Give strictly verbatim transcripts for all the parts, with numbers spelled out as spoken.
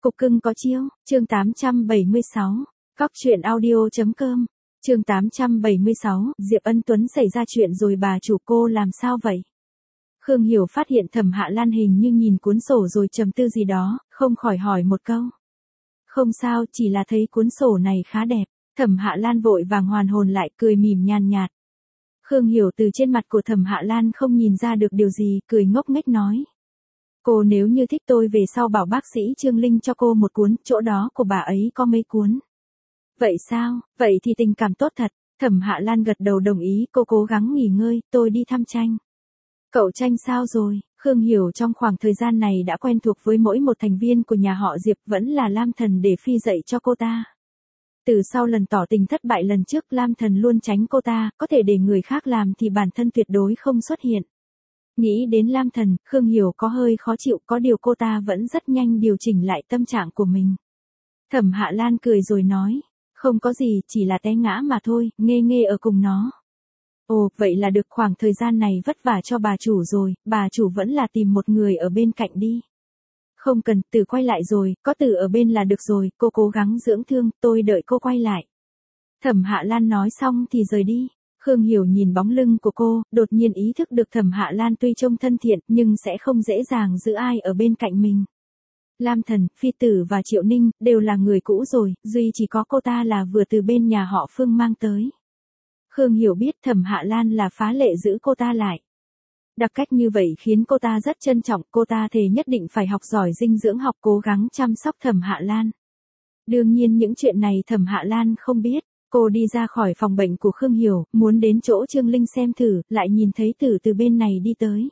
Cục cưng có chiêu, chương tám trăm bảy mươi sáu, cóc truyện audio.com, chương tám trăm bảy mươi sáu, Diệp Ân Tuấn xảy ra chuyện rồi bà chủ cô làm sao vậy? Khương Hiểu phát hiện Thẩm Hạ Lan hình như nhìn cuốn sổ rồi trầm tư gì đó, không khỏi hỏi một câu. Không sao, chỉ là thấy cuốn sổ này khá đẹp. Thẩm Hạ Lan vội vàng hoàn hồn lại, cười mỉm nhàn nhạt. Khương Hiểu từ trên mặt của Thẩm Hạ Lan không nhìn ra được điều gì, cười ngốc nghếch nói. Cô nếu như thích tôi về sau bảo bác sĩ Trương Linh cho cô một cuốn, chỗ đó của bà ấy có mấy cuốn. Vậy sao, vậy thì tình cảm tốt thật. Thẩm Hạ Lan gật đầu đồng ý, cô cố gắng nghỉ ngơi, tôi đi thăm Tranh. Cậu Tranh sao rồi? Khương Hiểu trong khoảng thời gian này đã quen thuộc với mỗi một thành viên của nhà họ Diệp, vẫn là Lam Thần để phi dạy cho cô ta. Từ sau lần tỏ tình thất bại lần trước, Lam Thần luôn tránh cô ta, có thể để người khác làm thì bản thân tuyệt đối không xuất hiện. Nghĩ đến Lam Thần, Khương Hiểu có hơi khó chịu, có điều cô ta vẫn rất nhanh điều chỉnh lại tâm trạng của mình. Thẩm Hạ Lan cười rồi nói, không có gì, chỉ là té ngã mà thôi, nghê nghê ở cùng nó. Ồ, vậy là được, khoảng thời gian này vất vả cho bà chủ rồi, bà chủ vẫn là tìm một người ở bên cạnh đi. Không cần, Từ quay lại rồi, có Từ ở bên là được rồi, cô cố gắng dưỡng thương, tôi đợi cô quay lại. Thẩm Hạ Lan nói xong thì rời đi. Khương Hiểu nhìn bóng lưng của cô, đột nhiên ý thức được Thẩm Hạ Lan tuy trông thân thiện, nhưng sẽ không dễ dàng giữ ai ở bên cạnh mình. Lam Thần, Phi Tử và Triệu Ninh, đều là người cũ rồi, duy chỉ có cô ta là vừa từ bên nhà họ Phương mang tới. Khương Hiểu biết Thẩm Hạ Lan là phá lệ giữ cô ta lại. Đặc cách như vậy khiến cô ta rất trân trọng, cô ta thề nhất định phải học giỏi dinh dưỡng học, cố gắng chăm sóc Thẩm Hạ Lan. Đương nhiên những chuyện này Thẩm Hạ Lan không biết. Cô đi ra khỏi phòng bệnh của Khương Hiểu, muốn đến chỗ Trương Linh xem thử, lại nhìn thấy Tử từ bên này đi tới.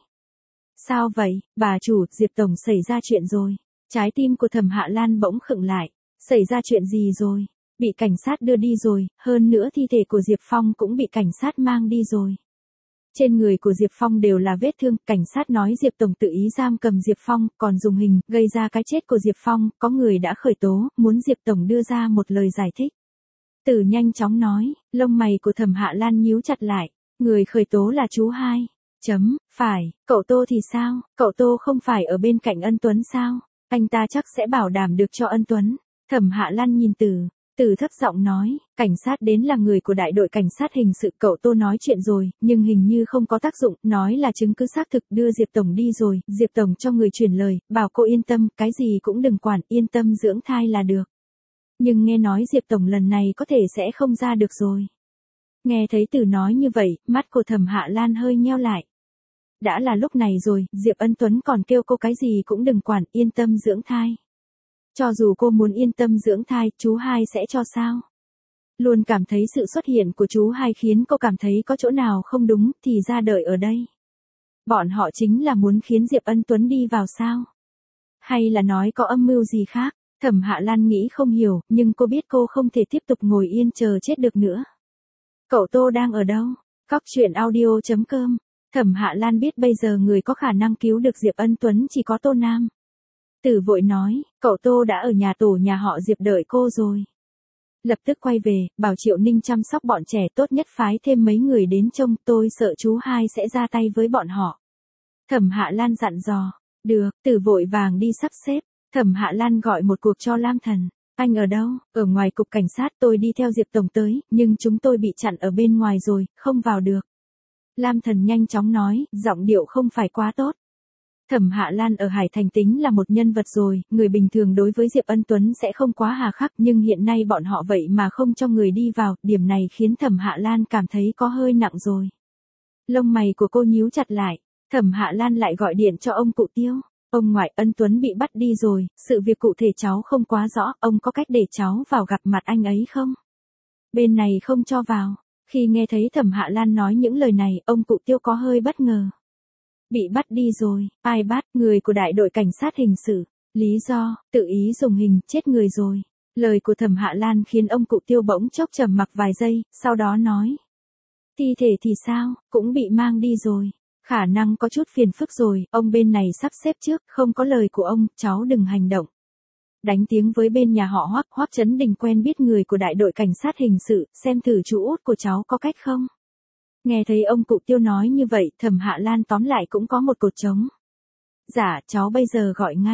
Sao vậy, bà chủ, Diệp Tổng xảy ra chuyện rồi. Trái tim của Thẩm Hạ Lan bỗng khựng lại. Xảy ra chuyện gì rồi? Bị cảnh sát đưa đi rồi, hơn nữa thi thể của Diệp Phong cũng bị cảnh sát mang đi rồi. Trên người của Diệp Phong đều là vết thương, cảnh sát nói Diệp Tổng tự ý giam cầm Diệp Phong, còn dùng hình, gây ra cái chết của Diệp Phong, có người đã khởi tố, muốn Diệp Tổng đưa ra một lời giải thích. Tử nhanh chóng nói, lông mày của Thẩm Hạ Lan nhíu chặt lại, người khởi tố là chú hai. Chấm, phải, cậu Tô thì sao, cậu Tô không phải ở bên cạnh Ân Tuấn sao, anh ta chắc sẽ bảo đảm được cho Ân Tuấn. Thẩm Hạ Lan nhìn Tử, Tử thấp giọng nói, cảnh sát đến là người của đại đội cảnh sát hình sự, cậu Tô nói chuyện rồi, nhưng hình như không có tác dụng, nói là chứng cứ xác thực, đưa Diệp Tổng đi rồi, Diệp Tổng cho người truyền lời, bảo cô yên tâm, cái gì cũng đừng quản, yên tâm dưỡng thai là được. Nhưng nghe nói Diệp Tổng lần này có thể sẽ không ra được rồi. Nghe thấy Tử nói như vậy, mắt của Thẩm Hạ Lan hơi nheo lại. Đã là lúc này rồi, Diệp Ân Tuấn còn kêu cô cái gì cũng đừng quản, yên tâm dưỡng thai. Cho dù cô muốn yên tâm dưỡng thai, chú hai sẽ cho sao? Luôn cảm thấy sự xuất hiện của chú hai khiến cô cảm thấy có chỗ nào không đúng, thì ra đợi ở đây. Bọn họ chính là muốn khiến Diệp Ân Tuấn đi vào sao? Hay là nói có âm mưu gì khác? Thẩm Hạ Lan nghĩ không hiểu, nhưng cô biết cô không thể tiếp tục ngồi yên chờ chết được nữa. Cậu Tô đang ở đâu? Cóc truyện audio.com. Thẩm Hạ Lan biết bây giờ người có khả năng cứu được Diệp Ân Tuấn chỉ có Tô Nam. Tử vội nói, cậu Tô đã ở nhà tổ nhà họ Diệp đợi cô rồi. Lập tức quay về, bảo Triệu Ninh chăm sóc bọn trẻ, tốt nhất phái thêm mấy người đến trông, tôi sợ chú hai sẽ ra tay với bọn họ. Thẩm Hạ Lan dặn dò, được, Tử vội vàng đi sắp xếp. Thẩm Hạ Lan gọi một cuộc cho Lam Thần. Anh ở đâu? Ở ngoài cục cảnh sát, tôi đi theo Diệp Tổng tới, nhưng chúng tôi bị chặn ở bên ngoài rồi, không vào được. Lam Thần nhanh chóng nói, giọng điệu không phải quá tốt. Thẩm Hạ Lan ở Hải Thành tính là một nhân vật rồi, người bình thường đối với Diệp Ân Tuấn sẽ không quá hà khắc, nhưng hiện nay bọn họ vậy mà không cho người đi vào, điểm này khiến Thẩm Hạ Lan cảm thấy có hơi nặng rồi. Lông mày của cô nhíu chặt lại, Thẩm Hạ Lan lại gọi điện cho ông cụ Tiêu. Ông ngoại, Ân Tuấn bị bắt đi rồi, sự việc cụ thể cháu không quá rõ, ông có cách để cháu vào gặp mặt anh ấy không? Bên này không cho vào. Khi nghe thấy Thẩm Hạ Lan nói những lời này, ông cụ Tiêu có hơi bất ngờ. Bị bắt đi rồi, ai bắt? Người của đại đội cảnh sát hình sự. Lý do, tự ý dùng hình, chết người rồi. Lời của Thẩm Hạ Lan khiến ông cụ Tiêu bỗng chốc trầm mặc vài giây, sau đó nói. Thi thể thì sao, cũng bị mang đi rồi. Khả năng có chút phiền phức rồi, ông bên này sắp xếp trước, không có lời của ông, cháu đừng hành động. Đánh tiếng với bên nhà họ Hoắc, Hoắc Chấn Đình quen biết người của đại đội cảnh sát hình sự, xem thử chú út của cháu có cách không. Nghe thấy ông cụ Tiêu nói như vậy, Thẩm Hạ Lan tóm lại cũng có một cột trống. Dạ, cháu bây giờ gọi ngay.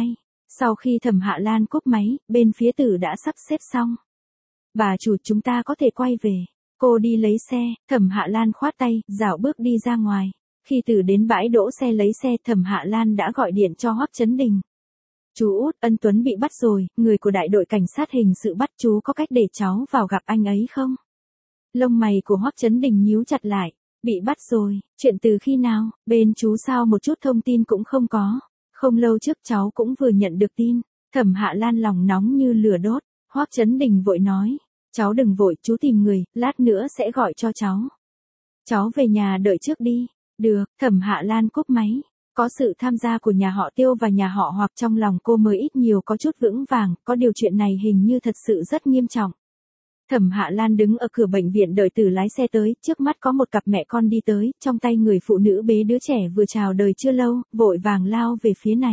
Sau khi Thẩm Hạ Lan cúp máy, bên phía Tử đã sắp xếp xong. Bà chủ, chúng ta có thể quay về. Cô đi lấy xe, Thẩm Hạ Lan khoát tay, dạo bước đi ra ngoài. Khi Tử đến bãi đỗ xe lấy xe, Thẩm Hạ Lan đã gọi điện cho Hoắc Chấn Đình. Chú út, Ân Tuấn bị bắt rồi, người của đại đội cảnh sát hình sự bắt, chú có cách để cháu vào gặp anh ấy không? Lông mày của Hoắc Chấn Đình nhíu chặt lại. Bị bắt rồi, chuyện từ khi nào, bên chú sao một chút thông tin cũng không có. Không lâu trước cháu cũng vừa nhận được tin. Thẩm Hạ Lan lòng nóng như lửa đốt. Hoắc Chấn Đình vội nói, cháu đừng vội, chú tìm người, lát nữa sẽ gọi cho cháu. Cháu về nhà đợi trước đi. Được, Thẩm Hạ Lan cúp máy. Có sự tham gia của nhà họ Tiêu và nhà họ Hoặc trong lòng cô mới ít nhiều có chút vững vàng, có điều chuyện này hình như thật sự rất nghiêm trọng. Thẩm Hạ Lan đứng ở cửa bệnh viện đợi Tử lái xe tới, trước mắt có một cặp mẹ con đi tới, trong tay người phụ nữ bế đứa trẻ vừa chào đời chưa lâu, vội vàng lao về phía này.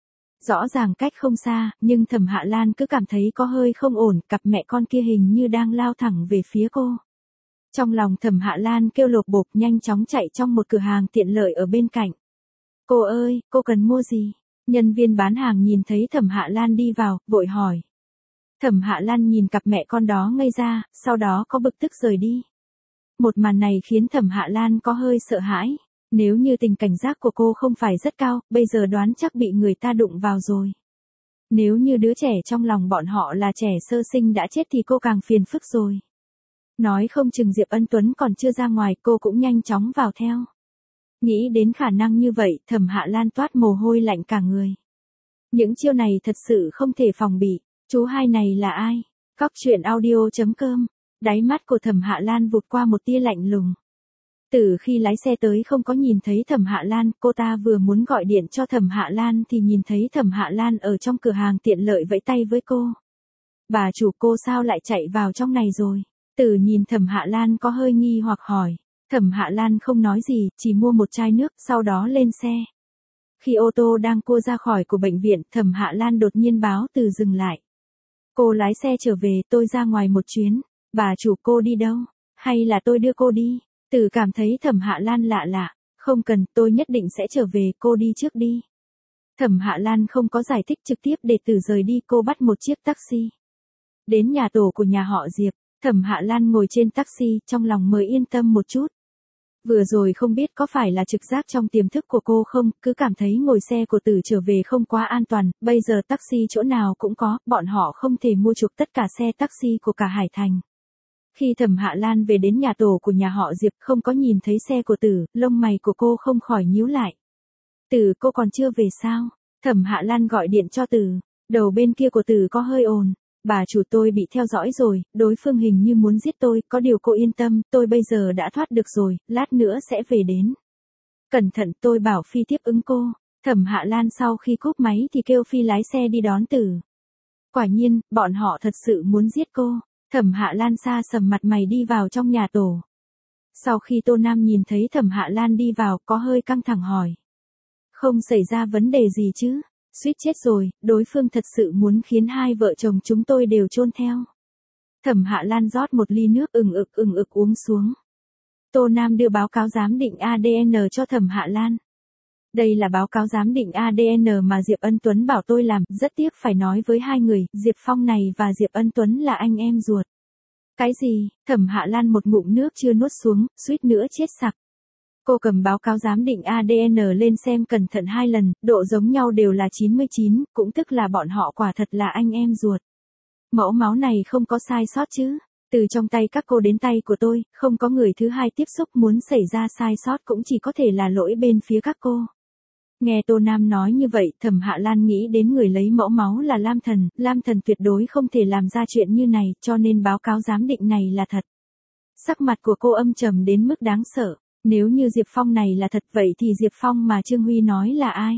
Rõ ràng cách không xa, nhưng Thẩm Hạ Lan cứ cảm thấy có hơi không ổn, cặp mẹ con kia hình như đang lao thẳng về phía cô. Trong lòng Thẩm Hạ Lan kêu lột bột, nhanh chóng chạy trong một cửa hàng tiện lợi ở bên cạnh. Cô ơi, cô cần mua gì? Nhân viên bán hàng nhìn thấy Thẩm Hạ Lan đi vào, vội hỏi. Thẩm Hạ Lan nhìn cặp mẹ con đó ngây ra, sau đó có bực tức rời đi. Một màn này khiến Thẩm Hạ Lan có hơi sợ hãi. Nếu như tình cảnh giác của cô không phải rất cao, bây giờ đoán chắc bị người ta đụng vào rồi. Nếu như đứa trẻ trong lòng bọn họ là trẻ sơ sinh đã chết thì cô càng phiền phức rồi. Nói không chừng Diệp Ân Tuấn còn chưa ra ngoài, cô cũng nhanh chóng vào theo. Nghĩ đến khả năng như vậy, Thẩm Hạ Lan toát mồ hôi lạnh cả người. Những chiêu này thật sự không thể phòng bị. Chú hai này là ai? Cóc truyện audio chấm com. Đáy mắt của Thẩm Hạ Lan vụt qua một tia lạnh lùng. Từ khi lái xe tới không có nhìn thấy Thẩm Hạ Lan, cô ta vừa muốn gọi điện cho Thẩm Hạ Lan thì nhìn thấy Thẩm Hạ Lan ở trong cửa hàng tiện lợi vẫy tay với cô. Bà chủ, cô sao lại chạy vào trong này rồi? Từ nhìn Thẩm Hạ Lan có hơi nghi hoặc hỏi. Thẩm Hạ Lan không nói gì, chỉ mua một chai nước, sau đó lên xe. Khi ô tô đang cua ra khỏi của bệnh viện, Thẩm Hạ Lan đột nhiên báo Từ dừng lại. Cô lái xe trở về, tôi ra ngoài một chuyến. Bà chủ, cô đi đâu? Hay là tôi đưa cô đi? Từ cảm thấy Thẩm Hạ Lan lạ lạ. Không cần, tôi nhất định sẽ trở về, cô đi trước đi. Thẩm Hạ Lan không có giải thích, trực tiếp để Từ rời đi, cô bắt một chiếc taxi. Đến nhà tổ của nhà họ Diệp, Thẩm Hạ Lan ngồi trên taxi, trong lòng mới yên tâm một chút. Vừa rồi không biết có phải là trực giác trong tiềm thức của cô không, cứ cảm thấy ngồi xe của Tử trở về không quá an toàn, bây giờ taxi chỗ nào cũng có, bọn họ không thể mua chuộc tất cả xe taxi của cả Hải Thành. Khi Thẩm Hạ Lan về đến nhà tổ của nhà họ Diệp không có nhìn thấy xe của Tử, lông mày của cô không khỏi nhíu lại. Tử, cô còn chưa về sao? Thẩm Hạ Lan gọi điện cho Tử, đầu bên kia của Tử có hơi ồn. Bà chủ, tôi bị theo dõi rồi, đối phương hình như muốn giết tôi, có điều cô yên tâm, tôi bây giờ đã thoát được rồi, lát nữa sẽ về đến. Cẩn thận, tôi bảo Phi tiếp ứng cô. Thẩm Hạ Lan sau khi cúp máy thì kêu Phi lái xe đi đón Tử. Quả nhiên, bọn họ thật sự muốn giết cô. Thẩm Hạ Lan xa sầm mặt mày đi vào trong nhà tổ. Sau khi Tô Nam nhìn thấy Thẩm Hạ Lan đi vào, có hơi căng thẳng hỏi. Không xảy ra vấn đề gì chứ? Suýt chết rồi, đối phương thật sự muốn khiến hai vợ chồng chúng tôi đều chôn theo. Thẩm Hạ Lan rót một ly nước ừng ực ừng ực uống xuống. Tô Nam đưa báo cáo giám định a đê en cho Thẩm Hạ Lan. Đây là báo cáo giám định a đê en mà Diệp Ân Tuấn bảo tôi làm, rất tiếc phải nói với hai người, Diệp Phong này và Diệp Ân Tuấn là anh em ruột. Cái gì? Thẩm Hạ Lan một ngụm nước chưa nuốt xuống, suýt nữa chết sặc. Cô cầm báo cáo giám định a đê en lên xem cẩn thận hai lần, độ giống nhau đều là chín mươi chín, cũng tức là bọn họ quả thật là anh em ruột. Mẫu máu này không có sai sót chứ? Từ trong tay các cô đến tay của tôi, không có người thứ hai tiếp xúc, muốn xảy ra sai sót cũng chỉ có thể là lỗi bên phía các cô. Nghe Tô Nam nói như vậy, Thẩm Hạ Lan nghĩ đến người lấy mẫu máu là Lam Thần, Lam Thần tuyệt đối không thể làm ra chuyện như này, cho nên báo cáo giám định này là thật. Sắc mặt của cô âm trầm đến mức đáng sợ. Nếu như Diệp Phong này là thật vậy thì Diệp Phong mà Trương Huy nói là ai?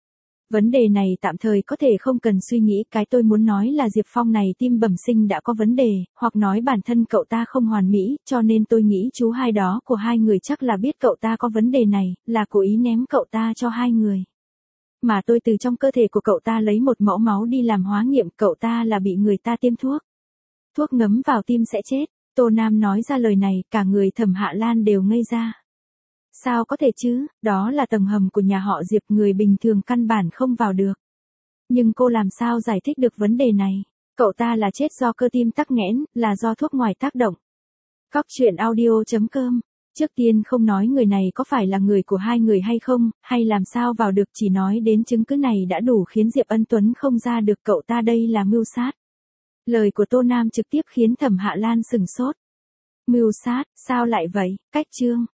Vấn đề này tạm thời có thể không cần suy nghĩ, cái tôi muốn nói là Diệp Phong này tim bẩm sinh đã có vấn đề, hoặc nói bản thân cậu ta không hoàn mỹ, cho nên tôi nghĩ chú hai đó của hai người chắc là biết cậu ta có vấn đề này, là cố ý ném cậu ta cho hai người. Mà tôi từ trong cơ thể của cậu ta lấy một mẫu máu đi làm hóa nghiệm, cậu ta là bị người ta tiêm thuốc. Thuốc ngấm vào tim sẽ chết. Tô Nam nói ra lời này, cả người Thẩm Hạ Lan đều ngây ra. Sao có thể chứ, đó là tầng hầm của nhà họ Diệp, người bình thường căn bản không vào được. Nhưng cô làm sao giải thích được vấn đề này? Cậu ta là chết do cơ tim tắc nghẽn, là do thuốc ngoài tác động. Cóc truyện audio.com. Trước tiên không nói người này có phải là người của hai người hay không, hay làm sao vào được, chỉ nói đến chứng cứ này đã đủ khiến Diệp Ân Tuấn không ra được cậu ta đây là mưu sát. Lời của Tô Nam trực tiếp khiến Thẩm Hạ Lan sừng sốt. Mưu sát, sao lại vậy? Cách chương.